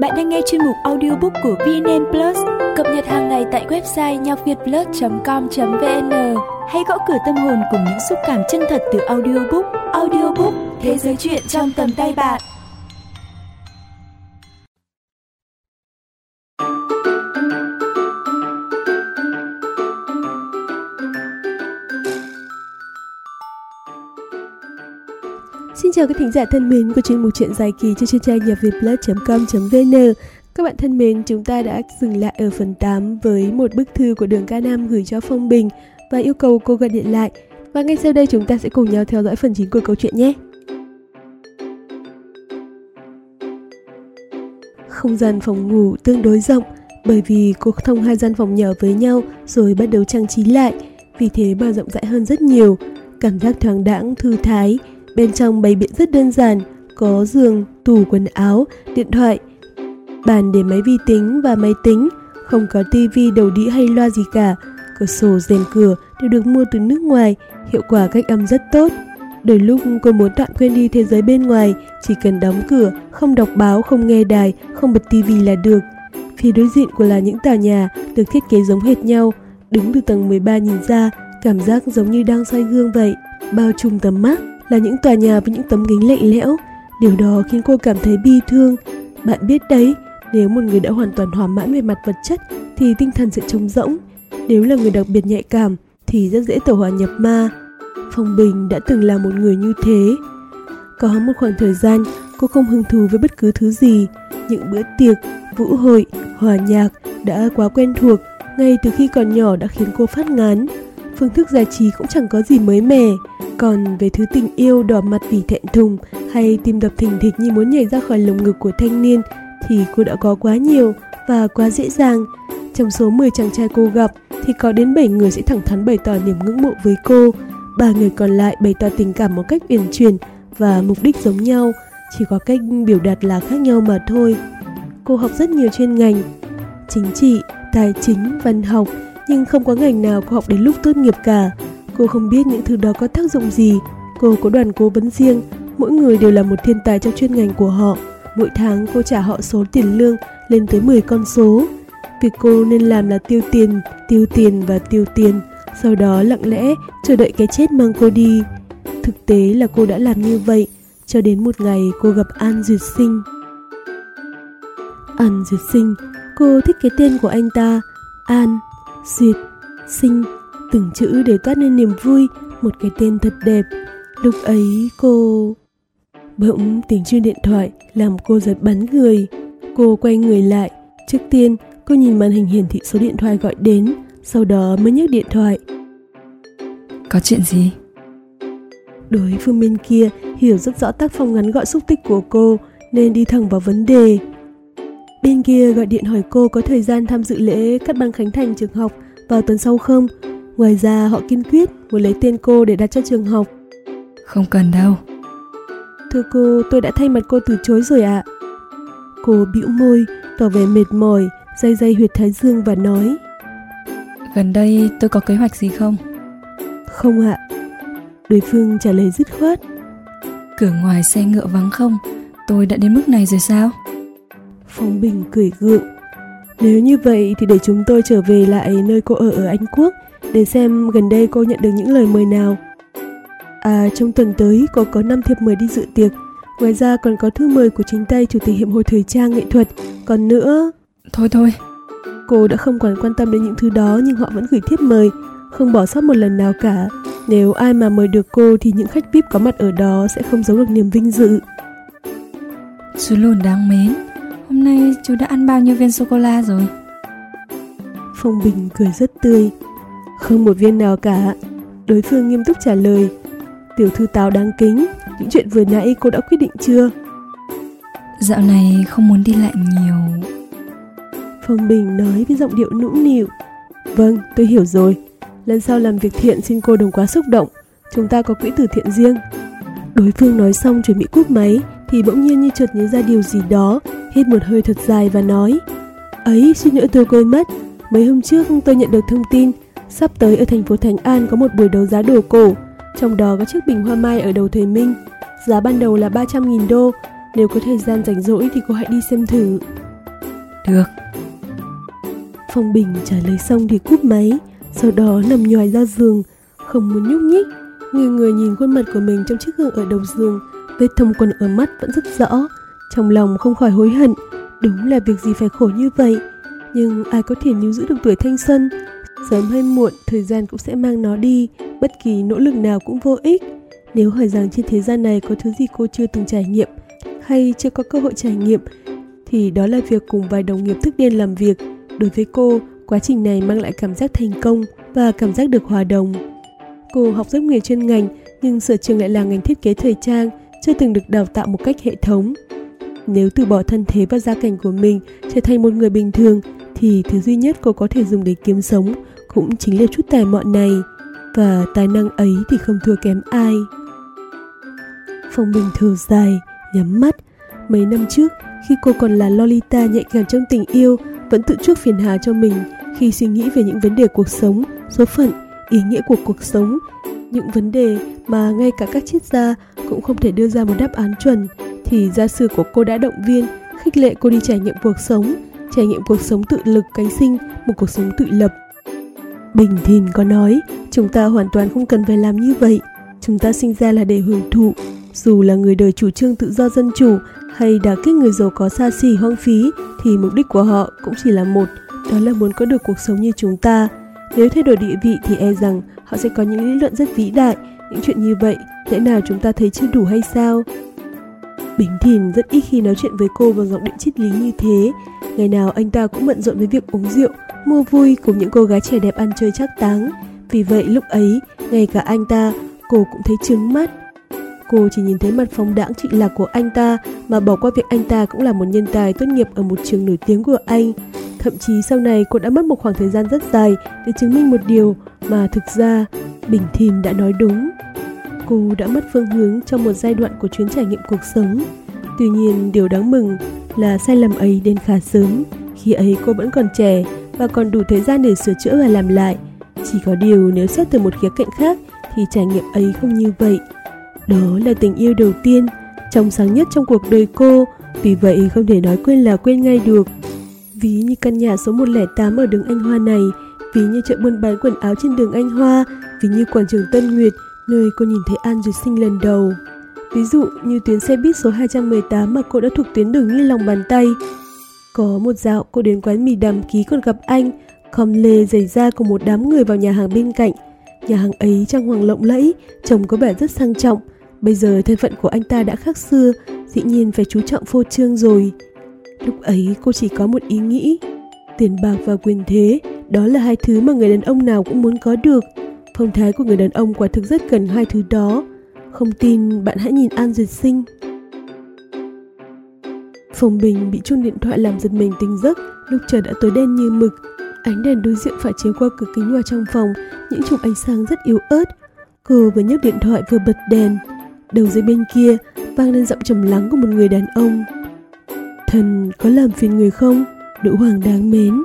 Bạn đang nghe chuyên mục audiobook của VNN Plus, cập nhật hàng ngày tại website nhocvietplus.com.vn. Hãy gõ cửa tâm hồn cùng những xúc cảm chân thật từ audiobook. Audiobook, thế giới truyện trong tầm tay bạn. Xin chào các thính giả thân mến của chuyên mục truyện dài kỳ trên trang nhocvietplus.com.vn. Các bạn thân mến, chúng ta đã dừng lại ở phần 8 với một bức thư của Đường Ca Nam gửi cho Phong Bình và yêu cầu cô gọi điện lại. Và ngay sau đây chúng ta sẽ cùng nhau theo dõi phần chính của câu chuyện nhé. Không gian phòng ngủ tương đối rộng, bởi vì cô thông hai gian phòng nhỏ với nhau rồi bắt đầu trang trí lại, vì thế mà rộng rãi hơn rất nhiều. Cảm giác thoáng đãng, thư thái. Bên trong bày biện rất đơn giản, có giường, tủ quần áo, điện thoại, bàn để máy vi tính và máy tính, không có tivi, đầu đĩa hay loa gì cả. Cửa sổ, rèm cửa đều được mua từ nước ngoài, hiệu quả cách âm rất tốt. Đôi lúc cô muốn tạm quên đi thế giới bên ngoài, chỉ cần đóng cửa, không đọc báo, không nghe đài, không bật tivi là được. Phía đối diện của là những tòa nhà được thiết kế giống hệt nhau, đứng từ tầng 13 nhìn ra, cảm giác giống như đang soi gương vậy. Bao trùm tầm mắt là những tòa nhà với những tấm kính lạnh lẽo. Điều đó khiến cô cảm thấy bi thương. Bạn biết đấy, nếu một người đã hoàn toàn thỏa mãn về mặt vật chất thì tinh thần sẽ trống rỗng. Nếu là người đặc biệt nhạy cảm thì rất dễ tẩu hỏa nhập ma. Phong Bình đã từng là một người như thế. Có một khoảng thời gian cô không hứng thú với bất cứ thứ gì. Những bữa tiệc, vũ hội, hòa nhạc đã quá quen thuộc, ngay từ khi còn nhỏ đã khiến cô phát ngán. Phương thức giải trí cũng chẳng có gì mới mẻ. Còn về thứ tình yêu đỏ mặt vì thẹn thùng hay tim đập thình thịch như muốn nhảy ra khỏi lồng ngực của thanh niên thì cô đã có quá nhiều và quá dễ dàng. Trong số 10 chàng trai cô gặp thì có đến 7 người sẽ thẳng thắn bày tỏ niềm ngưỡng mộ với cô. 3 người còn lại bày tỏ tình cảm một cách uyển chuyển và mục đích giống nhau, chỉ có cách biểu đạt là khác nhau mà thôi. Cô học rất nhiều chuyên ngành: chính trị, tài chính, văn học, nhưng không có ngành nào cô học đến lúc tốt nghiệp cả. Cô không biết những thứ đó có tác dụng gì. Cô có đoàn cố vấn riêng, mỗi người đều là một thiên tài trong chuyên ngành của họ. Mỗi tháng cô trả họ số tiền lương lên tới 10 con số. Việc cô nên làm là tiêu tiền và tiêu tiền, sau đó lặng lẽ chờ đợi cái chết mang cô đi. Thực tế là cô đã làm như vậy, cho đến một ngày cô gặp An Duyệt Sinh. An Duyệt Sinh, cô thích cái tên của anh ta. An, Duyệt, Sinh, từng chữ đều toát lên niềm vui, một cái tên thật đẹp. Lúc ấy cô... Bỗng tiếng chuông điện thoại làm cô giật bắn người. Cô quay người lại. Trước tiên cô nhìn màn hình hiển thị số điện thoại gọi đến, sau đó mới nhấc điện thoại. Có chuyện gì? Đối phương bên kia hiểu rất rõ tác phong ngắn gọn xúc tích của cô nên đi thẳng vào vấn đề. Bên kia gọi điện hỏi cô có thời gian tham dự lễ cắt băng khánh thành trường học vào tuần sau không. Ngoài ra họ kiên quyết muốn lấy tên cô để đặt cho trường học. Không cần đâu. Thưa cô, tôi đã thay mặt cô từ chối rồi ạ. Cô bĩu môi, tỏ vẻ mệt mỏi, day huyệt thái dương và nói: Gần đây tôi có kế hoạch gì không? Không ạ. Đối phương trả lời dứt khoát. Cửa ngoài xe ngựa vắng không? Tôi đã đến mức này rồi sao? Phong Bình cười gượng. Nếu như vậy thì để chúng tôi trở về lại nơi cô ở Anh Quốc để xem gần đây cô nhận được những lời mời nào. Trong tuần tới cô có 5 thiệp mời đi dự tiệc. Ngoài ra còn có thư mời của chính tay Chủ tịch Hiệp hội Thời trang nghệ thuật. Còn nữa... Thôi. Cô đã không còn quan tâm đến những thứ đó, nhưng họ vẫn gửi thiếp mời, không bỏ sót một lần nào cả. Nếu ai mà mời được cô thì những khách VIP có mặt ở đó sẽ không giấu được niềm vinh dự. Chú Lùn đáng mến, hôm nay chú đã ăn bao nhiêu viên sô-cô-la rồi? Phong Bình cười rất tươi. Không một viên nào cả. Đối phương nghiêm túc trả lời. Tiểu thư Táo đáng kính, những chuyện vừa nãy cô đã quyết định chưa? Dạo này không muốn đi lại nhiều. Phong Bình nói với giọng điệu nũng nịu. Vâng, tôi hiểu rồi. Lần sau làm việc thiện xin cô đừng quá xúc động. Chúng ta có quỹ từ thiện riêng. Đối phương nói xong chuẩn bị cúp máy thì bỗng nhiên như chợt nhớ ra điều gì đó, hít một hơi thật dài và nói: Ấy, suýt nữa tôi quên mất. Mấy hôm trước tôi nhận được thông tin sắp tới ở thành phố Thánh An có một buổi đấu giá đồ cổ. Trong đó có chiếc bình hoa mai ở đầu thời Minh. Giá ban đầu là 300.000 đô. Nếu có thời gian rảnh rỗi thì cô hãy đi xem thử. Được. Phong Bình trả lời xong thì cúp máy, sau đó nằm nhoài ra giường, không muốn nhúc nhích, nghiêng người nhìn khuôn mặt của mình trong chiếc gương ở đầu giường, vết thâm quần ở mắt vẫn rất rõ. Trong lòng không khỏi hối hận, đúng là việc gì phải khổ như vậy, nhưng ai có thể níu giữ được tuổi thanh xuân. Sớm hay muộn, thời gian cũng sẽ mang nó đi, bất kỳ nỗ lực nào cũng vô ích. Nếu hỏi rằng trên thế gian này có thứ gì cô chưa từng trải nghiệm, hay chưa có cơ hội trải nghiệm, thì đó là việc cùng vài đồng nghiệp thức đêm làm việc. Đối với cô, quá trình này mang lại cảm giác thành công và cảm giác được hòa đồng. Cô học rất nghề chuyên ngành, nhưng sở trường lại là ngành thiết kế thời trang, chưa từng được đào tạo một cách hệ thống. Nếu từ bỏ thân thế và gia cảnh của mình, trở thành một người bình thường, thì thứ duy nhất cô có thể dùng để kiếm sống cũng chính là chút tài mọn này, và tài năng ấy thì không thua kém ai. Phong Bình thở dài, nhắm mắt. Mấy năm trước, khi cô còn là Lolita nhạy cảm trong tình yêu, vẫn tự chuốc phiền hà cho mình khi suy nghĩ về những vấn đề cuộc sống, số phận, ý nghĩa của cuộc sống, những vấn đề mà ngay cả các triết gia cũng không thể đưa ra một đáp án chuẩn, thì gia sư của cô đã động viên, khích lệ cô đi trải nghiệm cuộc sống tự lực cánh sinh, một cuộc sống tự lập. Bình Thìn có nói, chúng ta hoàn toàn không cần phải làm như vậy, chúng ta sinh ra là để hưởng thụ. Dù là người đời chủ trương tự do dân chủ hay đả kích người giàu có xa xỉ hoang phí, thì mục đích của họ cũng chỉ là một, đó là muốn có được cuộc sống như chúng ta. Nếu thay đổi địa vị thì e rằng họ sẽ có những lý luận rất vĩ đại. Những chuyện như vậy, lẽ nào chúng ta thấy chưa đủ hay sao? Bình Thìn rất ít khi nói chuyện với cô bằng giọng điệu triết lý như thế. Ngày nào anh ta cũng bận rộn với việc uống rượu, mua vui cùng những cô gái trẻ đẹp ăn chơi trác táng. Vì vậy lúc ấy, ngay cả anh ta, cô cũng thấy chướng mắt. Cô chỉ nhìn thấy mặt phóng đãng trụy lạc của anh ta mà bỏ qua việc anh ta cũng là một nhân tài tốt nghiệp ở một trường nổi tiếng của Anh. Thậm chí sau này cô đã mất một khoảng thời gian rất dài để chứng minh một điều mà thực ra Bình Thìn đã nói đúng. Cô đã mất phương hướng trong một giai đoạn của chuyến trải nghiệm cuộc sống. Tuy nhiên điều đáng mừng là sai lầm ấy đến khá sớm. Khi ấy cô vẫn còn trẻ và còn đủ thời gian để sửa chữa và làm lại. Chỉ có điều nếu xét từ một khía cạnh khác thì trải nghiệm ấy không như vậy. Đó là tình yêu đầu tiên, trong sáng nhất trong cuộc đời cô, vì vậy không thể nói quên là quên ngay được. Ví như căn nhà số 108 ở đường Anh Hoa này, ví như chợ buôn bán quần áo trên đường Anh Hoa, ví như quảng trường Tân Nguyệt, nơi cô nhìn thấy An Duyệt Sinh lần đầu. Ví dụ như tuyến xe buýt số 218 mà cô đã thuộc tuyến đường như lòng bàn tay. Có một dạo cô đến quán mì Đàm Ký còn gặp anh, khom lê giày da cùng một đám người vào nhà hàng bên cạnh. Nhà hàng ấy trang hoàng lộng lẫy, trông có vẻ rất sang trọng. Bây giờ thân phận của anh ta đã khác xưa, dĩ nhiên phải chú trọng phô trương rồi. Lúc ấy cô chỉ có một ý nghĩ, tiền bạc và quyền thế, đó là hai thứ mà người đàn ông nào cũng muốn có được. Phong thái của người đàn ông quả thực rất cần hai thứ đó. Không tin bạn hãy nhìn An Duyệt Sinh. Phong Bình bị chuông điện thoại làm giật mình tỉnh giấc. Lúc trời đã tối đen như mực, ánh đèn đối diện phải chiếu qua cửa kính vào trong phòng, những chùm ánh sáng rất yếu ớt. Cô vừa nhấc điện thoại vừa bật đèn. Đầu dây bên kia vang lên giọng trầm lắng của một người đàn ông. Thần có làm phiền người không, nữ hoàng đáng mến?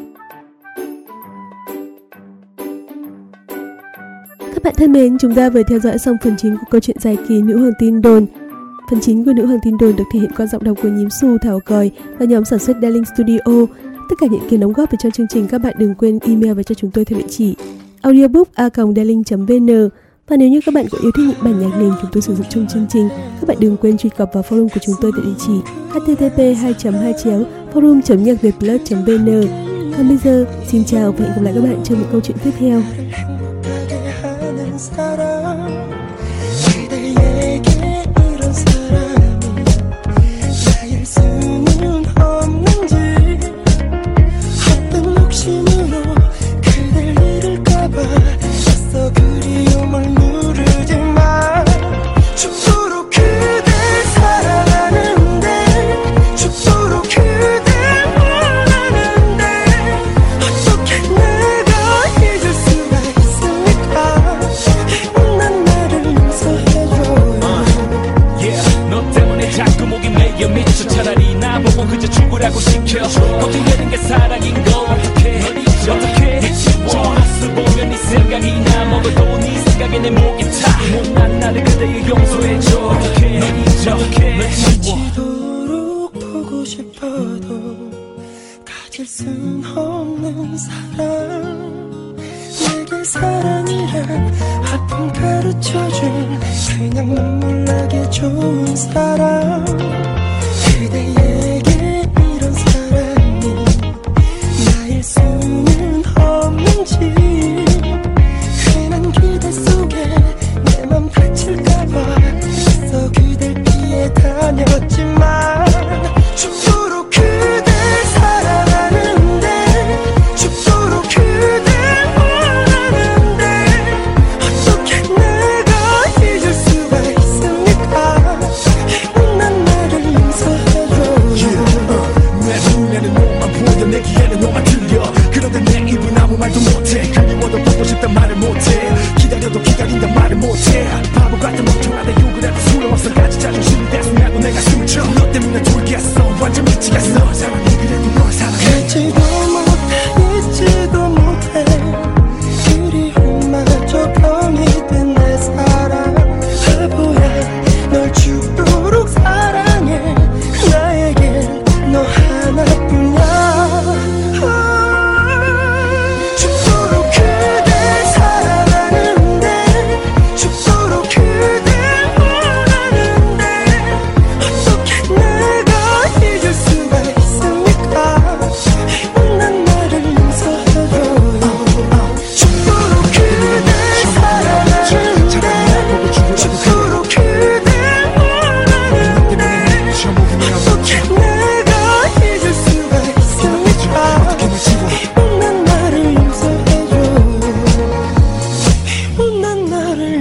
Các bạn thân mến, chúng ta vừa theo dõi xong phần 9 của câu chuyện dài kỳ Nữ Hoàng Tin Đồn. Phần 9 của Nữ Hoàng Tin Đồn được thể hiện qua giọng đọc của Nhím Xu, Thảo Còi và nhóm sản xuất Darling Studio. Tất cả những kiến đóng góp về cho chương trình các bạn đừng quên email về cho chúng tôi theo địa chỉ audiobook@darling.vn. Và nếu như các bạn có yêu thích những bản nhạc nền chúng tôi sử dụng trong chương trình, các bạn đừng quên truy cập vào forum của chúng tôi tại địa chỉ http://forum.nhacvietplus.vn. Còn bây giờ, xin chào và hẹn gặp lại các bạn trong những câu chuyện tiếp theo. 차라리 나보고 그저 죽으라고 시켜 걱정되는 게 사랑인 걸 어떡해 좋은 옷을 보면 네 생각이 나 먹어도 네 생각에 내 목이 타 못난 나를 그대여 용서해줘 어떡해 널 잊어 널 지워지도록 보고 싶어도 지킬 순 없는 사랑 내게 사랑이란 아픔 가르쳐준 그냥 눈물 나게 좋은 사람 그대에게 이런 사랑이 나일 수는 없는지 괜한 기대 속에 내 맘 다칠까봐 애써 그댈 피해 다녔지만 죽도록 그댈 사랑하는데 죽도록 그댈 원하는데 어떻게 내가 잊을 수가 있습니까 못난 나를 용서해줘요 내 눈에는 너만 보여 내 귀에는 너만 들려 그런데 내 입은 아무 말도 못해 그리워도 보고 싶단 말을 못해 기다려도 기다린단 말을 못해 바보 같은 멍청하다 욕을 해도 소용없어까지 자존심이 대성하고 내가 숨을 쳐 너 때문에 돌겠어 완전 미치겠어 사랑해 그래도 널 사랑해 잊지도 못해 잊지도 못해 그리움마저 병이 든 내 사랑 바보야 널 죽도록 사랑해 나에겐 너 하나뿐이야 죽도록 그댈 사랑하는데 죽도록 그댈 원하는데 어떻게 내가 잊을 수가 있습니까 못난 나를 용서해줘요 죽도록 그댈 사랑하는데 죽도록 그댈 원하는데 어떻게 내가 잊을 수가 있습니까 못난 나를 용서해줘요 못난 나를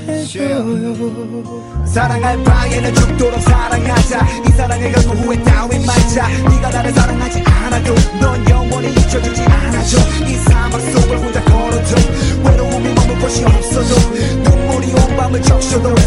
용서해줘요 사랑할 바에는 죽도록 사랑하자 이 사랑에 결국 후회 따윈 말자 네가 나를 사랑하지 않아도 넌 영원히 잊혀주지 않아줘 이 사막 속을 혼자 걸어도 외로움이 머물 곳이 없어도 눈물이 온 밤을 적셔도